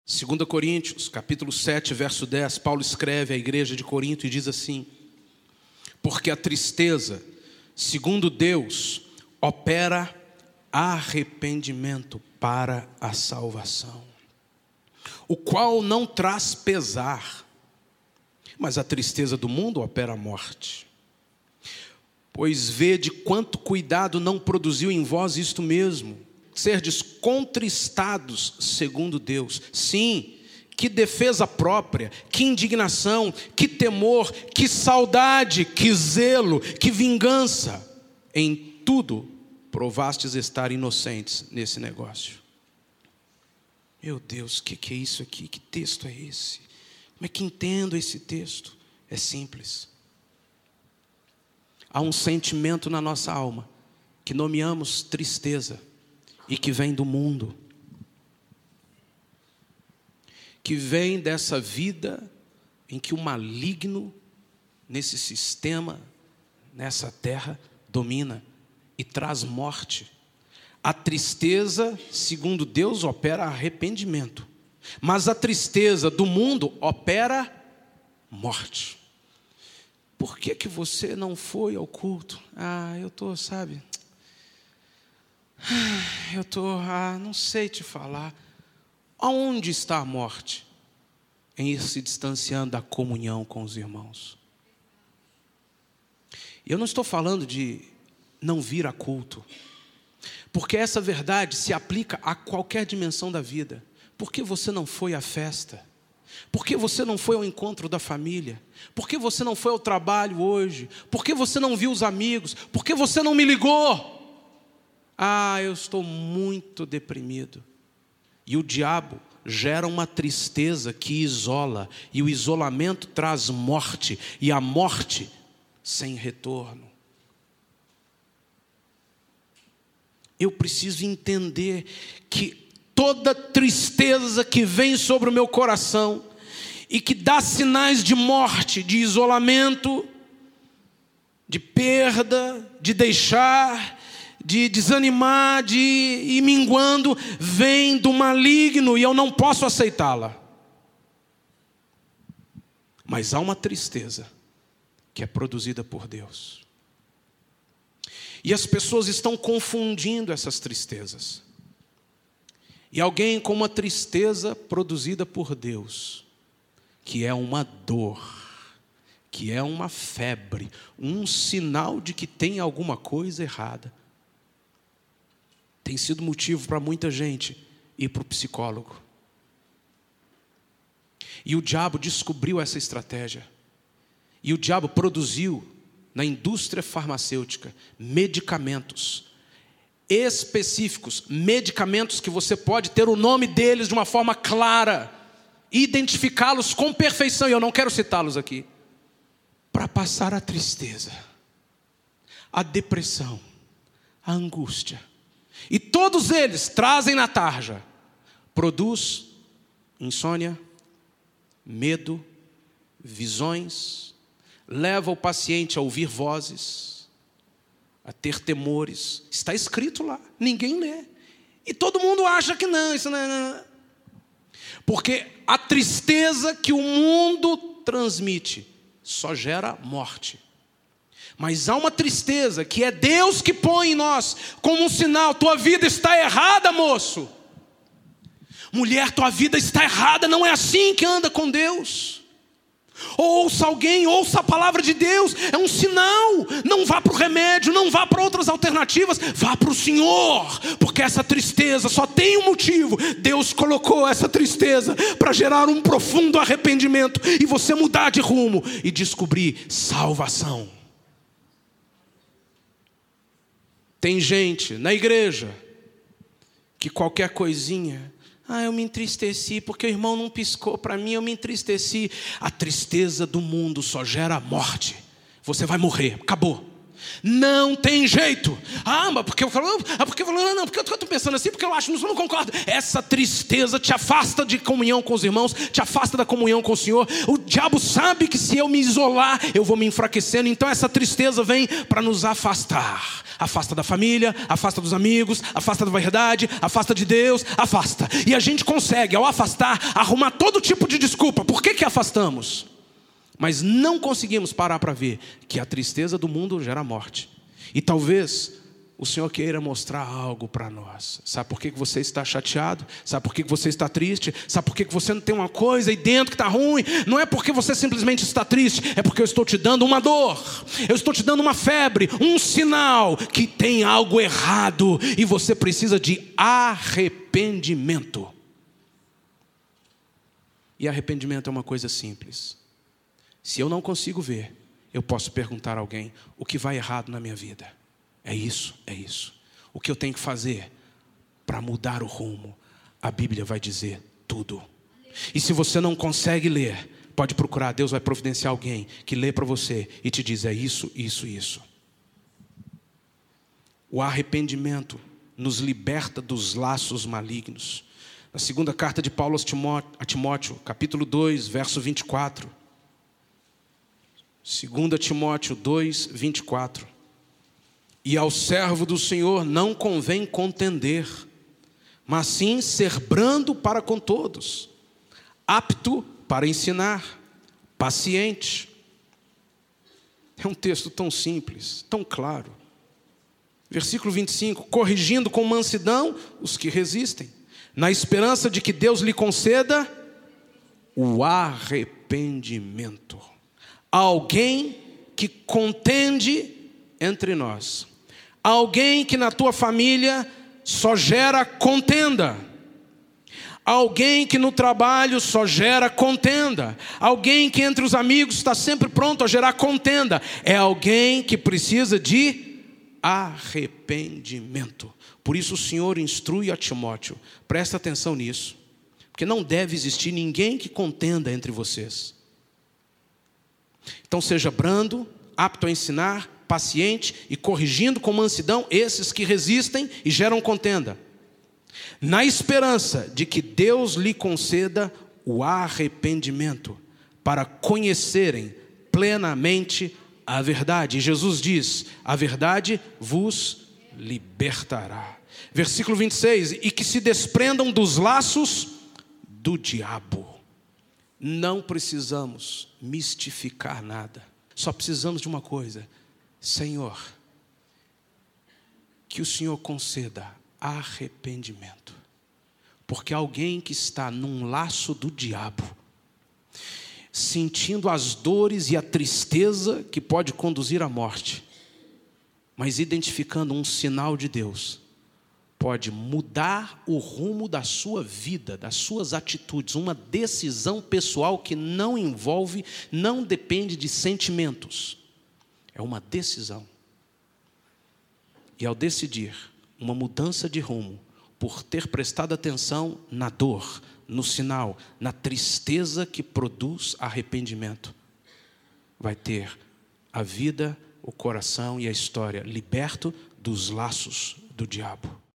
2 Coríntios, capítulo 7, verso 10, Paulo escreve à igreja de Corinto e diz assim: porque a tristeza, segundo Deus, opera arrependimento para a salvação, o qual não traz pesar, mas a tristeza do mundo opera a morte. Pois vede quanto cuidado não produziu em vós isto mesmo, serdes contristados segundo Deus. Sim, que defesa própria, que indignação, que temor, que saudade, que zelo, que vingança. Em tudo provastes estar inocentes nesse negócio. Meu Deus, o que é isso aqui? Que texto é esse? Como é que entendo esse texto? É simples. Há um sentimento na nossa alma que nomeamos tristeza e que vem do mundo, que vem dessa vida em que o maligno nesse sistema, nessa terra, domina e traz morte. A tristeza, segundo Deus, opera arrependimento, mas a tristeza do mundo opera morte. Por que você não foi ao culto? Eu estou, sabe? Não sei te falar. Aonde está a morte? Em ir se distanciando da comunhão com os irmãos. Eu não estou falando de não vir a culto, porque essa verdade se aplica a qualquer dimensão da vida. Por que você não foi à festa? Por que você não foi ao encontro da família? Por que você não foi ao trabalho hoje? Por que você não viu os amigos? Por que você não me ligou? Eu estou muito deprimido. E o diabo gera uma tristeza que isola, e o isolamento traz morte, e a morte sem retorno. Eu preciso entender que toda tristeza que vem sobre o meu coração e que dá sinais de morte, de isolamento, de perda, de deixar, de desanimar, de ir minguando, vem do maligno e eu não posso aceitá-la. Mas há uma tristeza que é produzida por Deus. E as pessoas estão confundindo essas tristezas. E alguém com uma tristeza produzida por Deus, que é uma dor, que é uma febre, um sinal de que tem alguma coisa errada, tem sido motivo para muita gente ir para o psicólogo. E o diabo descobriu essa estratégia. E o diabo produziu na indústria farmacêutica medicamentos específicos, medicamentos que você pode ter o nome deles de uma forma clara, identificá-los com perfeição, e eu não quero citá-los aqui, para passar a tristeza, a depressão, a angústia. E todos eles trazem na tarja, produz insônia, medo, visões, leva o paciente a ouvir vozes, a ter temores. Está escrito lá, ninguém lê. E todo mundo acha que não, isso não. Porque a tristeza que o mundo transmite só gera morte. Mas há uma tristeza que é Deus que põe em nós como um sinal. Tua vida está errada, moço. Mulher, tua vida está errada. Não é assim que anda com Deus. Ouça alguém, ouça a palavra de Deus. É um sinal. Não vá para o remédio, não vá para outras alternativas. Vá para o Senhor. Porque essa tristeza só tem um motivo. Deus colocou essa tristeza para gerar um profundo arrependimento e você mudar de rumo e descobrir salvação. Tem gente na igreja que qualquer coisinha, eu me entristeci porque o irmão não piscou para mim, eu me entristeci. A tristeza do mundo só gera morte. Você vai morrer, acabou. Não tem jeito. Mas porque eu falo, não, porque eu estou pensando assim, porque eu acho, não concordo. Essa tristeza te afasta de comunhão com os irmãos, te afasta da comunhão com o Senhor. O diabo sabe que se eu me isolar, eu vou me enfraquecendo. Então essa tristeza vem para nos afastar. Afasta da família, afasta dos amigos, afasta da verdade, afasta de Deus, afasta. E a gente consegue, ao afastar, arrumar todo tipo de desculpa. Por que afastamos? Mas não conseguimos parar para ver que a tristeza do mundo gera morte. E talvez o Senhor queira mostrar algo para nós. Sabe por que você está chateado? Sabe por que você está triste? Sabe por que você não tem uma coisa aí dentro que está ruim? Não é porque você simplesmente está triste, é porque eu estou te dando uma dor. Eu estou te dando uma febre, um sinal que tem algo errado e você precisa de arrependimento. E arrependimento é uma coisa simples. Se eu não consigo ver, eu posso perguntar a alguém: o que vai errado na minha vida? É isso. O que eu tenho que fazer para mudar o rumo? A Bíblia vai dizer tudo. E se você não consegue ler, pode procurar, Deus vai providenciar alguém que lê para você e te diz: é isso. O arrependimento nos liberta dos laços malignos. Na segunda carta de Paulo a Timóteo, capítulo 2, verso 24. 2 Timóteo 2, 24. E ao servo do Senhor não convém contender, mas sim ser brando para com todos, apto para ensinar, paciente. É um texto tão simples, tão claro. Versículo 25. Corrigindo com mansidão os que resistem, na esperança de que Deus lhe conceda o arrependimento. Alguém que contende entre nós. Alguém que na tua família só gera contenda. Alguém que no trabalho só gera contenda. Alguém que entre os amigos está sempre pronto a gerar contenda. É alguém que precisa de arrependimento. Por isso o Senhor instrui a Timóteo: presta atenção nisso, porque não deve existir ninguém que contenda entre vocês. Então seja brando, apto a ensinar, paciente e corrigindo com mansidão esses que resistem e geram contenda, na esperança de que Deus lhe conceda o arrependimento, para conhecerem plenamente a verdade. E Jesus diz: a verdade vos libertará. Versículo 26. E que se desprendam dos laços do diabo. Não precisamos mistificar nada. Só precisamos de uma coisa: Senhor, que o Senhor conceda arrependimento. Porque alguém que está num laço do diabo, sentindo as dores e a tristeza que pode conduzir à morte, mas identificando um sinal de Deus, pode mudar o rumo da sua vida, das suas atitudes. Uma decisão pessoal que não envolve, não depende de sentimentos. É uma decisão. E ao decidir uma mudança de rumo, por ter prestado atenção na dor, no sinal, na tristeza que produz arrependimento, vai ter a vida, o coração e a história liberto dos laços do diabo.